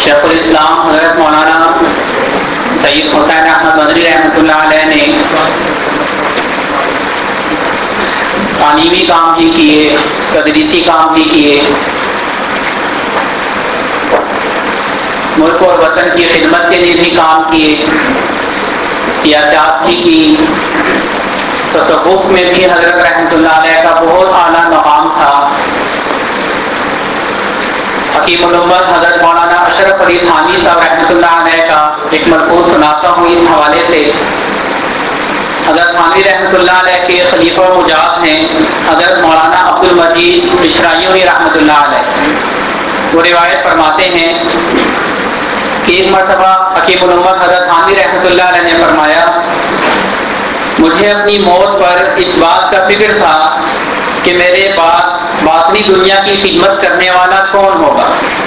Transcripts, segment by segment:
شیخ الاسلام حضرت مولانا سید حسین احمد مدنی رحمۃ اللہ علیہ نے تعلیمی کام بھی کیے، تدریسی کام بھی کیے، ملک اور وطن کی خدمت کے لیے بھی کام کیے، سیاست بھی کی، تصوف میں بھی حضرت رحمۃ اللہ علیہ کا بہت اعلیٰ مقام تھا۔ حکیم الامت حضرت مولانا اشرف علی تھانوی صاحب رحمۃ اللہ علیہ کا ایک ملفوظ سناتا ہوں اس حوالے سے۔ حضرت تھانوی رحمۃ اللہ علیہ کے خلیفہ مجاز ہیں حضرت مولانا عبد المجید مشرائیوی رحمۃ اللہ علیہ۔ وہ روایت فرماتے ہیں کہ ایک مرتبہ حکیم الامت حضرت تھانوی رحمۃ اللہ علیہ نے فرمایا، مجھے اپنی موت پر اس بات کا فکر تھا کہ میرے بعد باطنی دنیا کی خدمت کرنے والا کون ہوگا،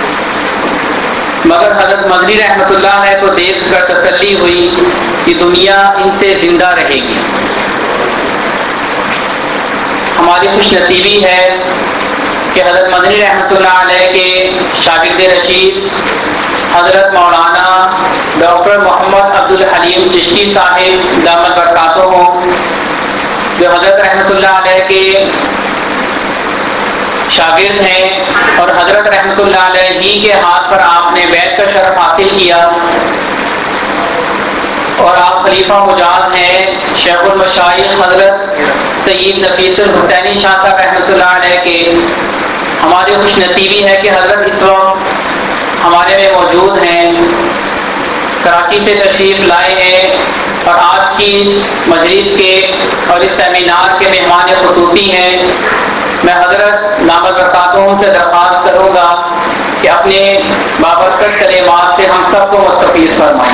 مگر حضرت مدنی رحمۃ اللہ علیہ کو دیکھ کر تسلی ہوئی کہ دنیا ان سے زندہ رہے گی۔ ہماری خوش نصیبی ہے کہ حضرت مدنی رحمۃ اللہ علیہ کے شاگرد رشید حضرت مولانا ڈاکٹر محمد عبد الحلیم چشتی صاحب دامت برکاتہم، جو حضرت رحمۃ اللہ علیہ کے شاگرد ہیں اور حضرت رحمۃ اللہ علیہ ہی کے ہاتھ پر آپ نے بیعت کا شرف حاصل کیا، اور آپ خلیفہ مجاز ہیں شیخ المشائخ حضرت سید نفیس الحسینی شاہ صاحب رحمۃ اللہ علیہ کے۔ ہماری خوش نصیبی ہے کہ حضرت اس وقت ہمارے میں موجود ہیں، کراچی سے تشریف لائے ہیں اور آج کی مجلس کے اور اس سیمینار کے مہمان خصوصی ہیں۔ میں حضرت دامت برکاتہم سے درخواست کروں گا کہ اپنے بابرکت کلمات سے ہم سب کو مستفیض فرمائیں۔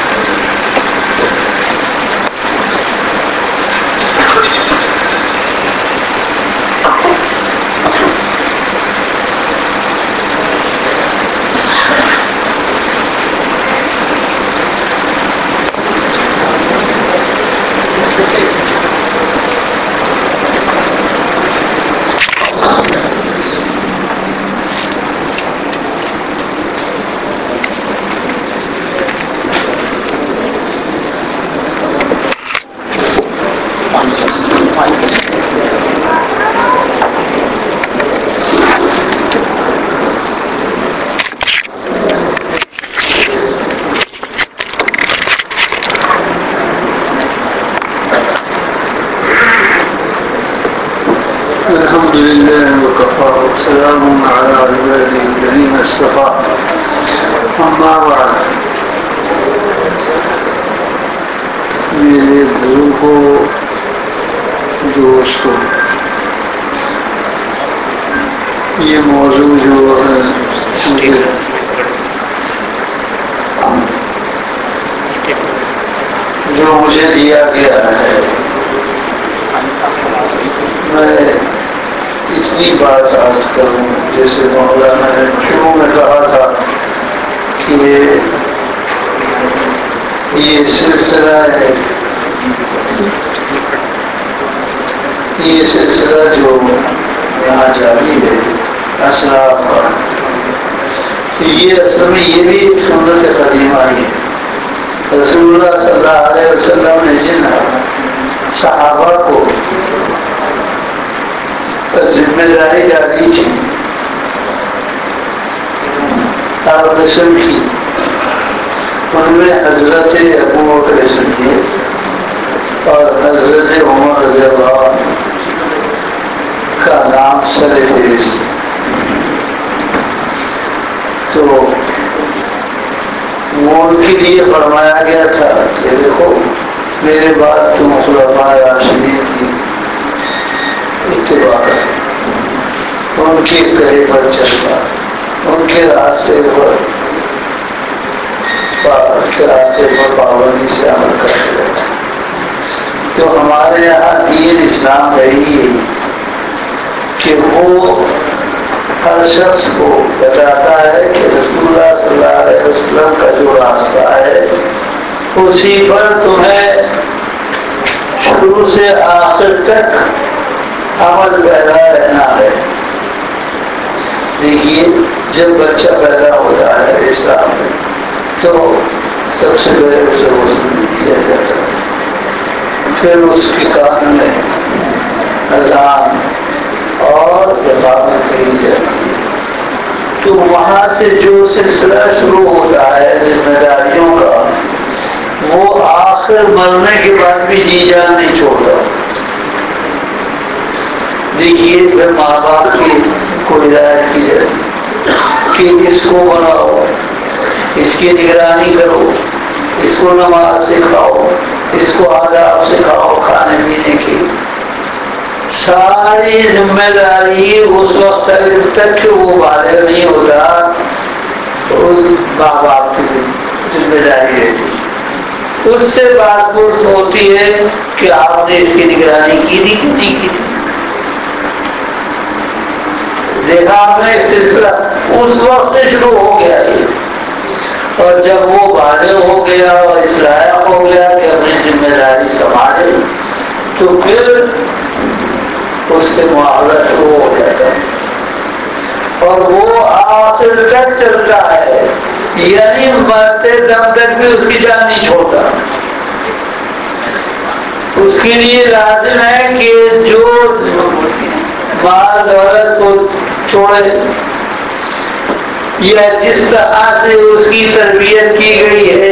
الحمد لله وكفى وسلام على عباده الذين اصطفى اما بعد۔ میرے بزرگوں، دوستوں، یہ موضوع جو ہے جو مجھے دیا گیا ہے، میں اتنی بات عرض کروں جیسے مولانا نے شروع میں کہا تھا کہ یہ سلسلہ ہے، یہ سلسلہ جو یہاں جاری ہے اسلاف کا، یہ اصل میں یہ بھی ایک سنت قدیمہ ہی ہے۔ رسول اللہ صلی اللہ علیہ وسلم نے جن صحابہ کو ذمہ داری ڈالی تھی، قسم کی، ان میں حضرت ابو بکر صدیق اور حضرت عمر رضی اللہ عنہ کا نام سر فہرست۔ تو وہ ان کے لیے فرمایا گیا تھا کہ دیکھو میرے بعد تم خلفائے راشدین کی اتباع کرو، ان کے کہے پر چلنا، ان کے راستے پر پابندی سے عمل کرتے رہنا۔ تو ہمارے یہاں دین اسلام رہی ہے کہ وہ ہر شخص کو بتاتا ہے کہ رسول اللہ صلی اللہ علیہ وسلم کا جو راستہ ہے اسی پر تمہیں شروع سے آخر تک عمل پیدا رہنا ہے۔ دیکھیے جب بچہ پیدا ہوتا ہے ہے اسلام میں تو سب سے پہلے اسے وصول کیا جاتا ہے، پھر اس کے کان میں اذان اور اقامت کہی جاتی ہے۔ تو وہاں سے جو سلسلہ شروع ہوتا ہے ذمہ داریوں کا، وہ آخر مرنے کے بعد بھی جی جان نہیں چھوڑتا۔ دیکھیے پھر ماں باپ کی کو ہدایت کی جائے کہ اس کو بناؤ، اس کی نگرانی کرو، اس کو نماز سکھاؤ، اس کو آداب سکھاؤ کھانے پینے کی، ساری ذمہ داری اس وقت تک کہ وہ بالغ نہیں ہوتا اس ماں باپ کی ذمہ داری رہتی۔ اس سے بات پوچھ ہوتی ہے کہ آپ نے اس کی نگرانی کی تھی کہ نہیں کی تھی۔ دیکھا آپ نے ایک سلسلہ اس وقت سے شروع ہو گیا ہے، اور جب وہ بالغ ہو گیا اور اس لائق ہو گیا کہ اپنی ذمہ داری سنبھالے تو پھر اس سے معاوضہ شروع ہو جاتا ہے، اور وہ آخر تک چلتا ہے، یعنی مرتے دم تک بھی اس کی جان نہیں چھوڑتا۔ اس کے لیے لازم ہے کہ جو مال دولت کو چھوڑے یا جس طرح سے اس کی تربیت کی گئی ہے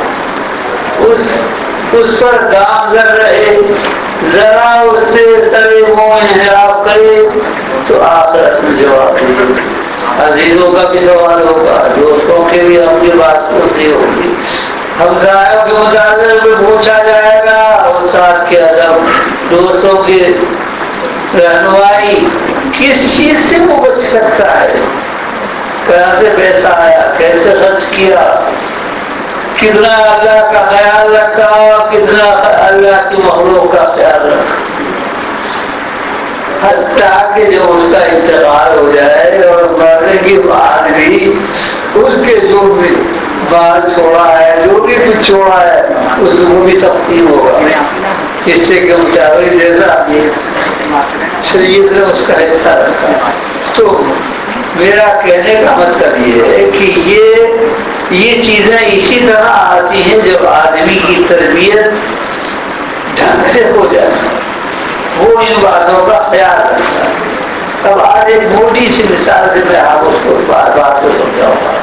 اس پر گامزن رہے، ذرا اس سے سرے منہ انحراف کرے تو آخرت میں جواب دے۔ عزیزوں کا بھی سوال ہوگا، دوستوں کے بھی اپنی بات پوچھی ہوگی، ہمسایوں کے متعلق بھی پوچھا جائے گا، استاد کے ادب، دوستوں کی رہنمائی، کس چیز سے وہ بچ سکتا ہے، کہاں سے پیسہ آیا، کیسے خرچ کیا، کتنا اللہ کا خیال رکھا، کتنا اللہ کی مخلوق کا خیال رکھا، حتیٰ کہ جب اس کا انتقال ہو جائے اور مرنے کے بعد بھی اس کے جو بھی بال چھوڑا ہے، جو بھی کچھ چھوڑا ہے، اس کو بھی تقسیم ہوگا، اس سے کہ چاوی جیسا شریعت نے اس کا حصہ رکھا۔ تو میرا کہنے کا مطلب یہ ہے کہ یہ چیزیں اسی طرح آتی ہیں جب آدمی کی تربیت ڈھنگ سے ہو جائے، وہ ان باتوں کا خیال رکھتا ہے۔ اب آج ایک موٹی سی مثال سے میں آپ اس کو بات کو سمجھاؤں گا۔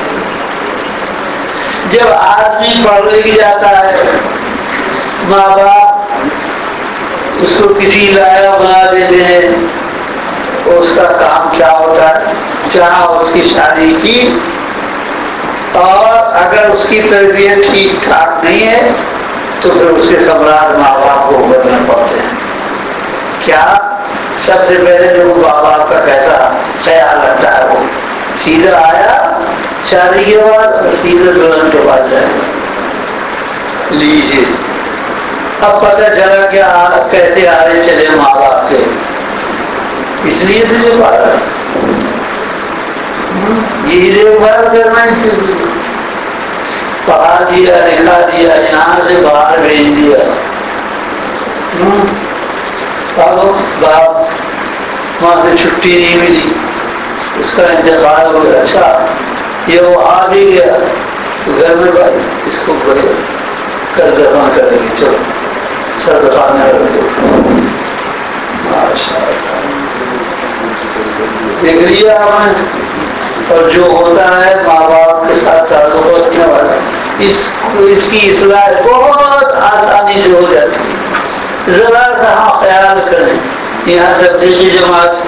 جب آدمی پڑھ لکھ جاتا ہے، ماں باپ اس کو کسی لائق بنا دیتے ہیں، اس کا کام کیا ہوتا ہے، جہاں اس کی شادی کی اور اگر اس کی تربیت ٹھیک ٹھاک نہیں ہے تو پھر اس کے سمراٹ ماں باپ کو بھرنا پڑتے ہیں۔ کیا سب سے پہلے جو ماں باپ کا کیسا خیال رکھتا ہے، وہ سیدھا آیا شادی کے بعد سیدھے دلہن کے پاس جائے گا، لیجیے اب پتہ چلا کہ کیسے آرے چلے ماں باپ کے، اس لیے تجھے پارا یہ دیکھ بھال کرنا ہی پڑھا دیا، لکھا دیا، یہاں سے باہر بھیج دیا، اب باپ وہاں سے چھٹی نہیں ملی، اس کا انتقال ہو گیا، اچھا یہ وہ آ بھی گیا تو گھر میں بھائی اس کو بڑے کر دفن کریں گے، چلو سر دفانے رکھ دو، دیکھ لیا آپ نے۔ اور جو ہوتا ہے ماں باپ کے ساتھ تعلق رکھنے والا، اس کی اصلاح بہت آسانی سے ہو جاتی ہے، ذرا سا ہم خیال کریں۔ یہاں تبلیغی جماعت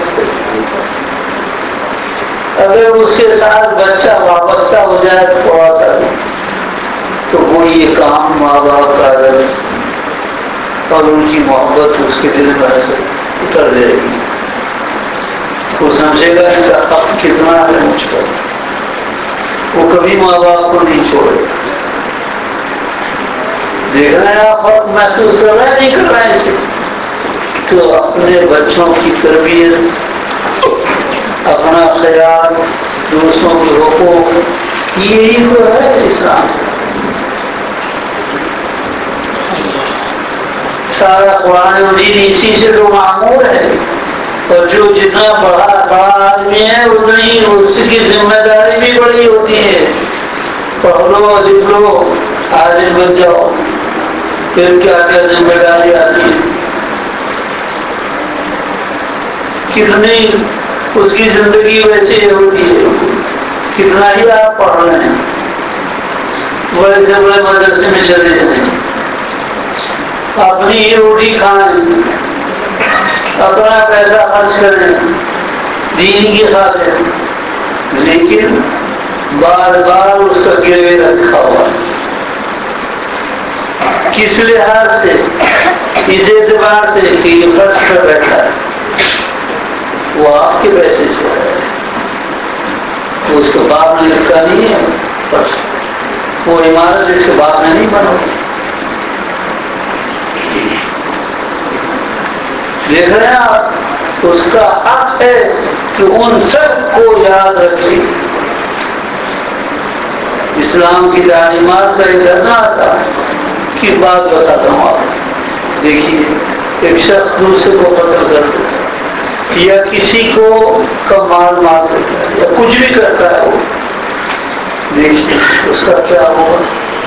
اگر اس کے ساتھ بچہ وابستہ ہو جائے تھوڑا سا تو وہ یہ کام ماں باپ کا ادب اور ان کی محبت اس کے دل میں سے اتر جائے گی، وہ سمجھے گا ان کا حق کتنا ہے مجھ پر، وہ کبھی ماں باپ کو نہیں چھوڑے۔ دیکھ رہے ہیں آپ فرق محسوس کر رہے ہیں نہیں کر رہے ہیں، تو اپنے بچوں کی تربیت، اپنا خیال، دوسروں کے حقوق، یہی تو ہے اسلام۔ سارا قرآن مجید اسی سے تو معمور ہے، اور جو جتنا بڑا آدمی ہے اتنی اس کی ذمہ داری بھی بڑی ہوتی ہے۔ پڑھ لو لکھ لو عالم بن جاؤ، پھر کیا کیا ذمہ داری آتی ہے، کتنی اس کی زندگی ویسے ہوتی ہے، کتنا ہی آپ پڑھ رہے ہیں، بڑے سے بڑے مدرسے میں چلے جائیں، اپنی ہی روٹی کھائیں، اپنا پیسہ خرچ کریں دین کی خاطر، لیکن بار بار اس کا گروے رکھا ہوا ہے۔ کس لحاظ سے؟ اس اعتبار سے کہ یہ فرض پر بیٹھا ہے، وہ آپ کے پیسے سے ہے، وہ اس کے باپ نے لکھا نہیں ہے فرض، وہ عمارت اس کے باپ نے نہیں بنائی۔ دیکھ رہے ہیں آپ، اس کا حق ہے کہ ان سب کو یاد رکھے۔ اسلام کی تعلیمات کا ایک ادنا تھا کہ بات بتاتا ہوں آپ، دیکھیے ایک شخص دوسرے کو قتل کر دیتا ہے یا کسی کو کا مال مار دیتا ہے یا کچھ بھی کرتا ہے، وہ دیکھیے اس کا کیا ہوگا۔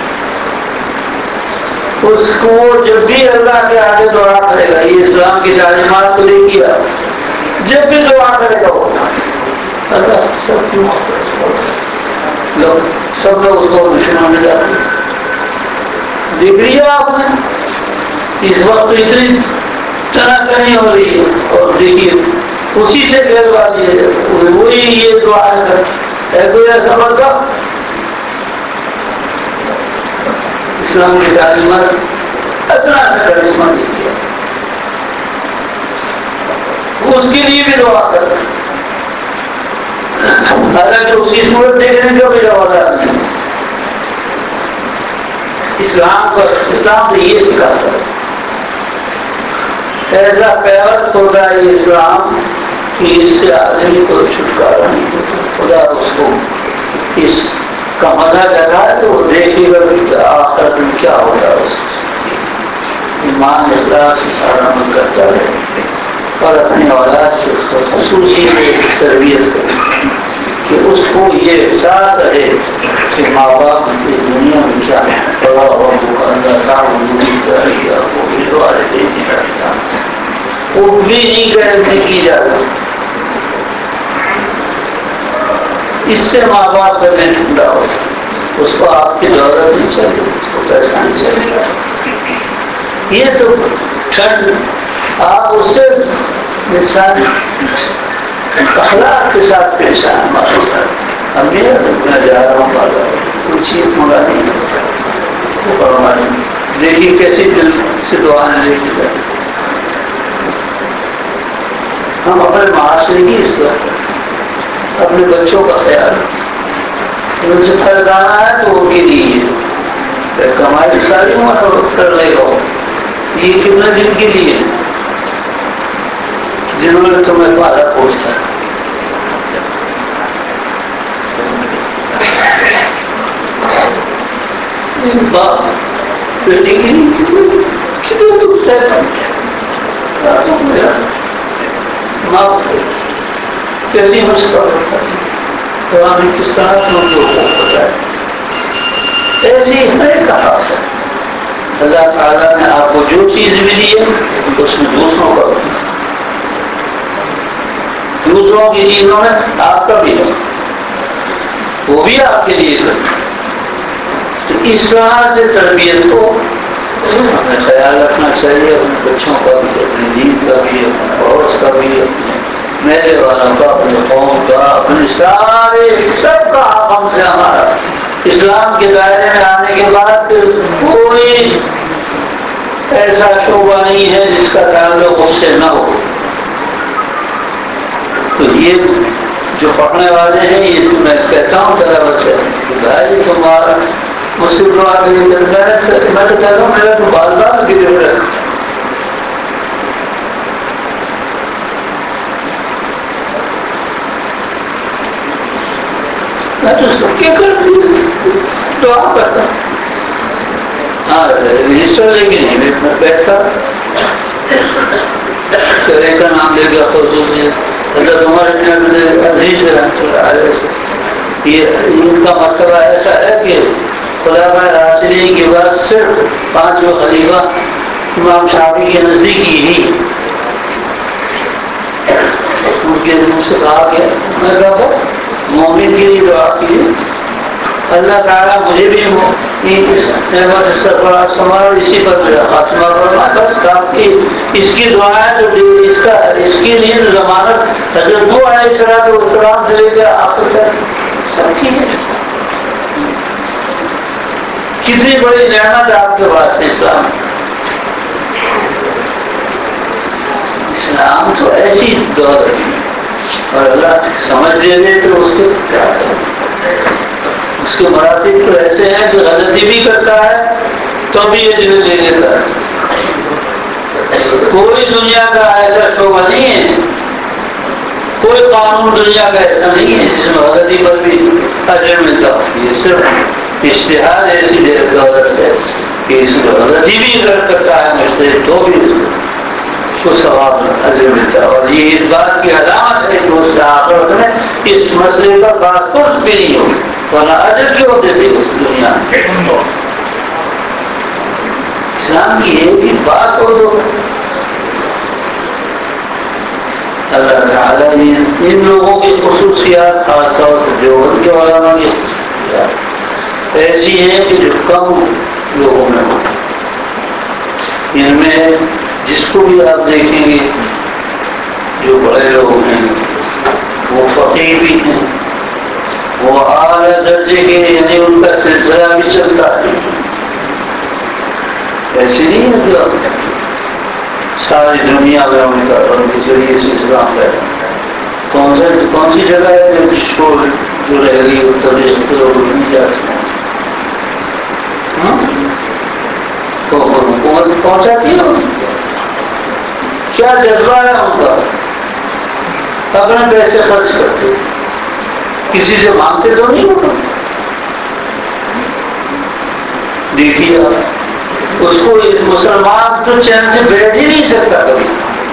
اس کو جب بھی اللہ کے آگے دعا کرے گا، یہ اسلام کی تعلیمات کو لے کیا، جب بھی دعا کرے گا وہ اللہ سب کیوں لوگ سب لوگ اس کو مسلمان میں جاتے ہیں۔ دیکھ لیا آپ نے اس وقت اتنی طرح نہیں ہو رہی ہے، اور دیکھیے اسی سے غیر بازی ہے، وہی یہ دعا ہے کوئی ایسا بندہ اسلام کی تعلیمات اتنا سا کرشمہ دے دیا، وہ اس کے لیے بھی دعا کرتا ہے، حالانکہ اسی صورت دیکھنے کا بھی روادار نہیں۔ اسلام نے یہ سکھاتا ہے، ایسا پیوست ہوتا ہے یہ اسلام کہ اس سے آدمی کو چھٹکارا نہیں ہوتا۔ خدا اس کو اس کا مزہ جگہ ہے تو وہ دیکھے گا آخرت میں کیا ہوتا ہے، اس ایمان اخلاص سے سارا عمل کرتا ہے اور اپنی اولاد سے اس کو خصوصی تربیت کرے کہ اس کو یہ احساس رہے کہ ماں باپ کی دنیا میں کیا ہے، بڑا ہو اللہ تعالیٰ وہ بھی دوارے دینے لگتا، وہ بھی نہیں گارنٹی کی جاتی، اس سے ماں باپ کا دل ٹھنڈا ہو، اس کو آپ کی دولت نہیں چاہیے، اس کو پیسہ نہیں چاہیے، یہ تو ٹھنڈ آپ اس سے انسان اخلاق کے ساتھ پیش آئے۔ ہمارے ساتھ اب میں جا رہا ہوں بازار، کوئی چیز منگا نہیں وہ فرمائے، دیکھیے کیسی دل سے دعائیں لے کے جائیں۔ ہم اپنے معاشرے کی اصلاح، اپنے بچوں کا خیال، ان سے خریدانا ہے تو ان کے لیے کمائی ساری عمر کر لے گا، یہ کتنے دن کے لیے جنہوں نے تمہیں پالا پوچھا، باپ بیٹی کی کتنے دکھ سے ماں کیسی مشکل ہوتا ہے، قرآن کس طرح سے ان کو ہوتا ہے، ایسی ہے کہا ہے۔ اللہ تعالیٰ نے آپ کو جو چیز ملی ہے اس میں دوسروں کا بھی، دوسروں کی چیزوں میں آپ کا بھی ہے، وہ بھی آپ کے لیے کرتے۔ تو اس طرح سے تربیت کو ہمیں خیال رکھنا چاہیے، اپنے بچوں کا بھی، اپنے دین کا بھی، اپنے پڑوس کا بھی، اپنے میلے والوں کا، اپنے قوم کا، اپنے سارے سب کا آپ ہم سے ہمارا اسلام کے دائرے میں آنے کے بعد پھر کوئی ایسا شعبہ نہیں ہے جس کا تعلق اس سے نہ ہو۔ تو یہ جو پڑھنے والے ہیں، یہ میں کہتا ہوں طلباء سے کہ بھائی تمہارا مجھ سے دعا کے لیے میں تو کہتا ہوں میرا تو بال بال کی ضرورت، میں تو اس کو کیا کرتی دعا کرتا ہوں، ہاں رجسٹر لے کے نہیں میں بیٹھتا، کرے کا نام لے گا خصوصی حضرت عمر ابن عزیز رحمۃ اللہ علیہ ان کا مرتبہ ایسا ہے کہ خلفائے راشدین کے بعد صرف 5 خلیفہ امام شافعی کے نزدیک ہی ان کے منہ سے کہا گیا، میں کہا مومن کے لیے دعا کیجیے اللہ تعالیٰ مجھے بھی اس نعمت سرفراز سمار اسی پر میرا خاتمہ فرما، بس کافی اس کی دعائیں جو اس کی نیند ضمانت حضرت نوح علیہ السلام سے لے کر آخر تک سب کی ہے۔ کتنی بڑی نعمت آپ کے پاس اسلام، اسلام تو ایسی دور ہے اور اللہ سمجھ لے لے تو اس کو کیا کریں، اس کے مراتب تو ایسے ہیں کہ غلطی بھی کرتا ہے تو بھی یہ دل لے لیتا ہے۔ کوئی دنیا کا ایسا شعبہ نہیں ہے، کوئی قانون دنیا کا ایسا نہیں ہے جس میں غلطی پر بھی اجر ملتا ہو۔ یہ صرف اشتہار ایسی دولت ہے کہ اس میں غلطی بھی اگر کرتا ہے مجتہد تو بھی اس کو ثواب اجر ملتا ہے، اور یہ اس بات کی علامت ہے کہ اس آخرت میں اس مسئلے پر بات کچھ بھی نہیں ہوگی، ورنہ اجر کیوں دیتے اس دنیا میں۔ اسلام کی ایک ہی بات ہو تو اللہ تعالیٰ نے ان لوگوں کی خصوصیات خاص طور سے دیوبند کے علماء کی خصوصیات ایسی ہیں کہ جو کم لوگوں میں ہو۔ ان میں جس کو بھی آپ دیکھیں گے جو بڑے لوگ ہیں وہ فقیر بھی ہیں، وہ اعلیٰ درجے کے، یعنی ان کا سلسلہ بھی چلتا ہے، ایسے نہیں ہے جو ساری دنیا میں ان کا ان کے ذریعے سے اسلام ہے۔ کون سی جگہ ہے جو رہ گئی اتر پردیش کے لوگ نہیں جاتے ہیں، حکومت پہنچاتی ہے، کیا جذبہ ہے ان کا، اپنے پیسے خرچ کرتے، کسی سے مانگتے تو نہیں ہوتا۔ دیکھیے اس کو مسلمان تو چین سے بیٹھ ہی نہیں سکتا کبھی۔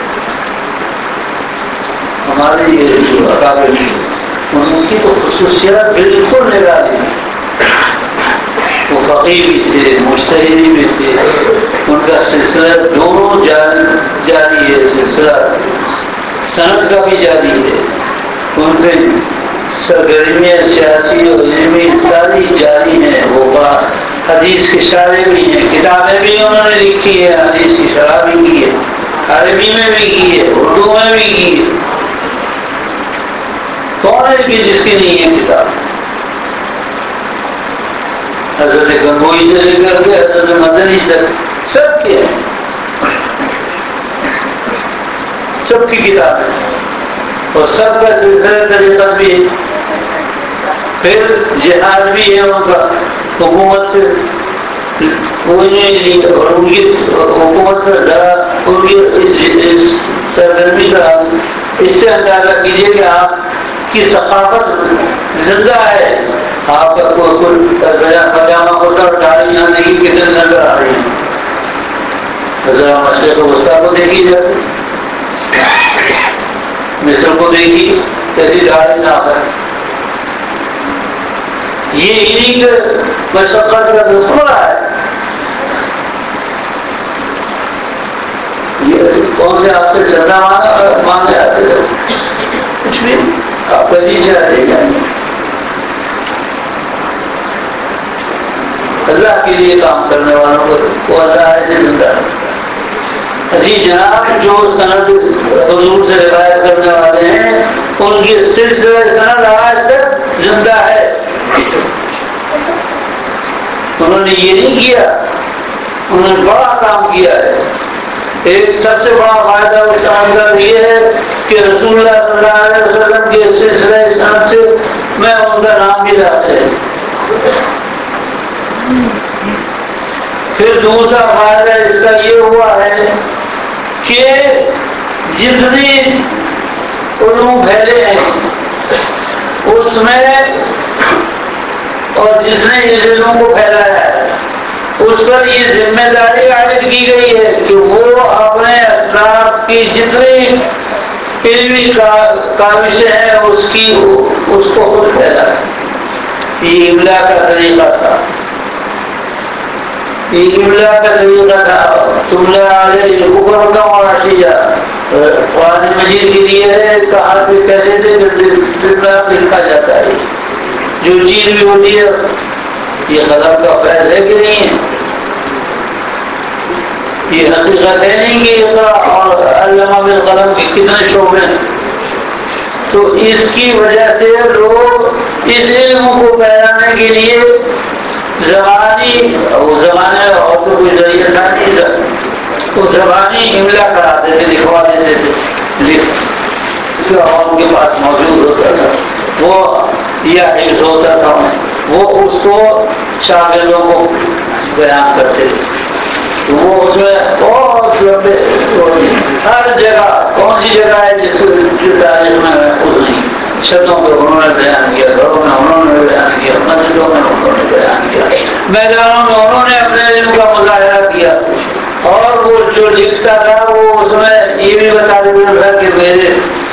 ہمارے یہ جو اکابر ان کی تو خصوصیات بالکل نرالی ہیں، وہ فقیر بھی تھے، مجتہدی بھی تھے، ان کا سلسلہ دونوں جاری ہے، سلسلہ سند کا بھی جاری ہے، ان پہ سرگرمیاں سیاسی اور علمی ساری جاری ہیں، وہ حدیث کے شاعر بھی ہیں، کتابیں بھی انہوں نے لکھی ہے، حدیث کی شرح بھی کی ہے، عربی میں بھی کی ہے، اردو میں بھی کی ہے، کون ہے کہ جس کی نہیں ہے کتاب؟ حضرت گنگوئی سے لے کر کے حضرت مدنی تک سب کے ہیں، سب کی کتاب ہے، اور سب کا سلسلہ طریقہ بھی ہے، پھر جہاد بھی ہے ان کا، حکومت سے کوئی نہیں لی، اور ان کی حکومت کا ڈرا ان کی سرگرمی کا اس سے اندازہ کیجیے کہ آپ کی ثقافت زندہ ہے، آپ کا پاجامہ کرتا اور داڑھی یہاں دیکھی کتنے نظر آ رہی ہے، ذرا مشرق وسطیٰ کو دیکھی جائے، مصر کو دیکھی کیسی داڑھی صاف ہے، یہ انہیں کے مشقت کا دستور ہے۔ یہ کون سے آپ سے چندہ مانگے آتے تھے؟ کچھ بھی آپ کا جی سے آتے جائیں گے، اللہ کے لیے کام کرنے والوں کو اللہ ایسے زندہ ہے۔ جی جناب، جو سند حضور سے روایت کرنے والے ہیں ان کی سلسلہ سند آج تک زندہ ہے۔ انہوں نے یہ نہیں کیا، انہوں نے بڑا کام کیا ہے۔ ایک سب سے بڑا فائدہ اس کا یہ ہے کہ رسول اللہ صلی اللہ علیہ وسلم کے سلسلہ سند سے میں ان کا نام بھی لاتے ہیں۔ پھر دوسرا فائدہ اس کا یہ ہوا ہے کہ جتنے علوم پھیلے ہیں اس میں اور جس نے اس علم کو پھیلایا ہے اس پر یہ ذمہ داری عائد کی گئی ہے کہ وہ اپنے اسلاف کی جتنی علمی کاوشیں ہیں اس کو خود پھیلائے۔ یہ املا کا طریقہ تھا، یہ املا کا طریقہ تھا. تملا علیہ حکم کا معاشیہ قرآن مجید کے لیے ہے. کہاں سے کہتے تھے جملہ لکھا جاتا ہے. جو چیز بھی ہوتی ہے یہ قلم کا فیض ہے کہ نہیں ہے؟ یہ حقیقت ہے نہیں کہ اقرا اور علامہ بالقلم کے کتنے شعبے ہیں. تو اس کی وجہ سے لوگ اس علم کو پھیلانے کے لیے زبانی، وہ زمانے میں اور تو کوئی ذریعہ تھا نہیں تھا، تو زبانی املا کراتے تھے، لکھوا دیتے تھے، جو عوام کے پاس موجود ہوتا تھا وہ یا حفظ ہوتا تھا وہ اس کو شاگردوں کو بیان کرتے تھے. تو وہ اس میں بہت لمبے ہر جگہ کون سی جگہ ہے جس کی تاریخ میں محفوظ نہیں. چھتوں پہ انہوں نے بیان کیا، گھروں میں انہوں نے بیان کیا، مسجدوں میں انہوں نے بیان کیا، میدانوں میں انہوں نے اپنے علم کا مظاہرہ کیا. اور وہ جو لکھتا تھا وہ اس میں یہ بھی بتا دیتا تھا کہ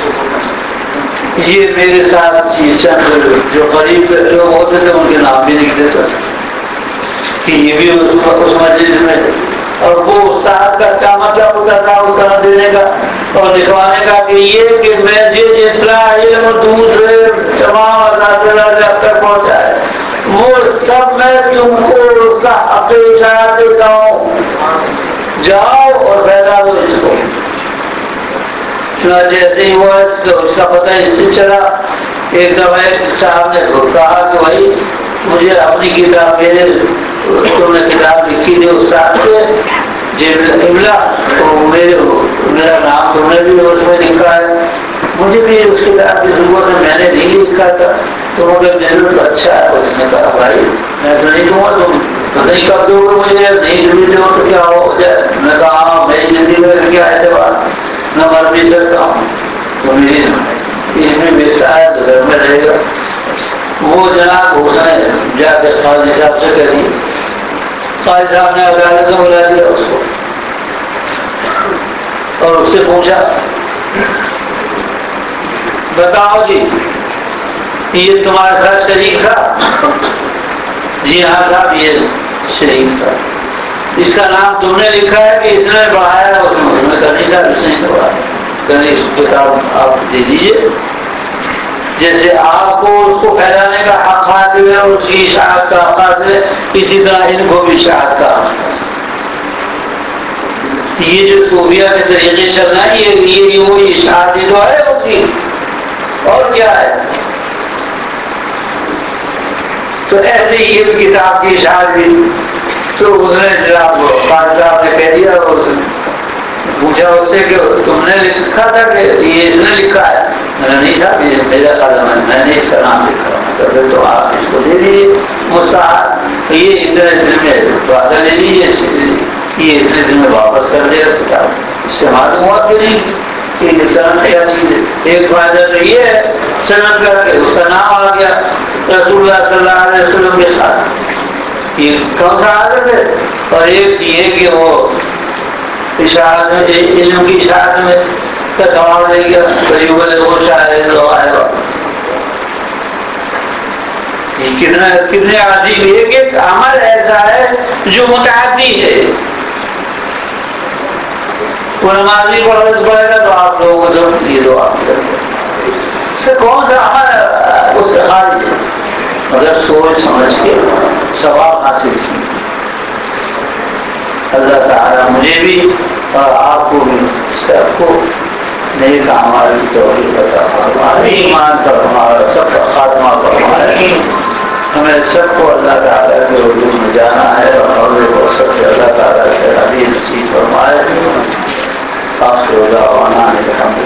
یہ میرے ساتھ یہ چند جو قریب لوگ ہوتے تھے ان کے نام بھی لکھ دیتا تھا کہ یہ بھی اس مسجد میں. اور وہ استاد کا کام کیا ہوتا تھا استاد دینے کا اور لکھوانے کا کہ یہ کہ میں جتنا علم دوسرے تمام اساتذہ تک پہنچا ہے وہ سب میں تم کو اس کا اشارہ دیتا ہوں، جاؤ اور پیدا ہو اس کو. جیسے ہی ہوا اس کا پتہ اس سے چلا. ایک دفعہ صاحب نے کہا کہ بھائی مجھے اپنی کتاب میرے تم نے کتاب لکھی تھی استاد سے املا، تو میرا نام تم نے بھی اس میں لکھا ہے، مجھے بھی اس کتاب کی ضرورت ہے، میں نے نہیں لکھا تھا. تو مگر ضرور اچھا ہے. اس نے کہا بھائی میں تو نہیں دوں گا، تم تو نہیں کر دو گے مجھے، نہیں دے دو تو کیا ہو جائے. میں نے کہا ہاں میری زندگی میں کیا اعتبار، نہ مر بھی سکتا ہوں تو میری اس میں بیچتا ہے تو گھر میں رہے گا. وہ جناب اس نے جا کے قاضی صاحب سے کہہ دیا. قاضی صاحب نے عدالت میں بلا دیا اس کو اور اس سے پوچھا بتاؤ جی یہ تمہارے ساتھ شریک تھا؟ جی ہاں صاحب یہ شریک تھا. اس کا نام تم نے لکھا ہے کہ اس نے بڑھایا؟ اس نے کہا نہیں صاحب اس نے بڑھایا. کہنے اس کتاب آپ دے دیجیے، جیسے آپ کو اس کو پھیلانے کا حق حاصل ہے اور اس کی اشاعت کا حق حاصل ہے، اسی طرح ان کو بھی اشاعت کا حق حاصل. یہ جو صوفیہ کے طریقے چل رہا ہے یہ وہی اشاعت جو ہے اس کی، اور کیا ہے. تو ایسے ہی یہ کتاب کی اشاعت بھی. تو اس نے جناب قاضی صاحب نے کہہ دیا اور اس نے پوچھا اس سے کہ تم نے لکھا تھا کہ یہ اس نے لکھا ہے؟ میں نے نہیں صاحب یہ میرا قلم ہے، میں نے اس کا نام لکھا. پھر تو آپ اس کو دے دیجیے مستحق، یہ اتنے دن میں وعدہ لے لیجیے، یہ اتنے دن میں واپس کر دے گا کتاب. اس سے معلوم ہوا کہ نہیں کہ انسان کیا چیز ہے. ایک فائدہ تو یہ ہے سند کر کے اس کا نام آ گیا رسول اللہ صلی اللہ علیہ وسلم کے ساتھ، یہ کون سا عادت ہے. اور ایک یہ کہ وہ اشاعت میں علم کی اشاعت میں کماؤ لے گیا غریب والے وہ شاید لو آئے گا. کتنے عظیم ایک ایک عمل ایسا ہے جو متعدی ہے. وہ نمازی فرض پڑے گا تو آپ لوگوں کو یہ دو آپ سے کون سا عمل اس سے خارج ہے، مگر سوچ سمجھ کے ثواب حاصل کی. اللہ تعالیٰ مجھے بھی اور آپ کو بھی سب کو نیک اعمال کی توفیق عطا فرمائے، ایمان پر ہمارا سب کا خاتمہ فرمائے. ہمیں سب کو اللہ تعالیٰ کے حضور میں جانا ہے اور سب سے اللہ تعالیٰ سے حدیث نصیب فرمائے. آخر دعوانا الحمد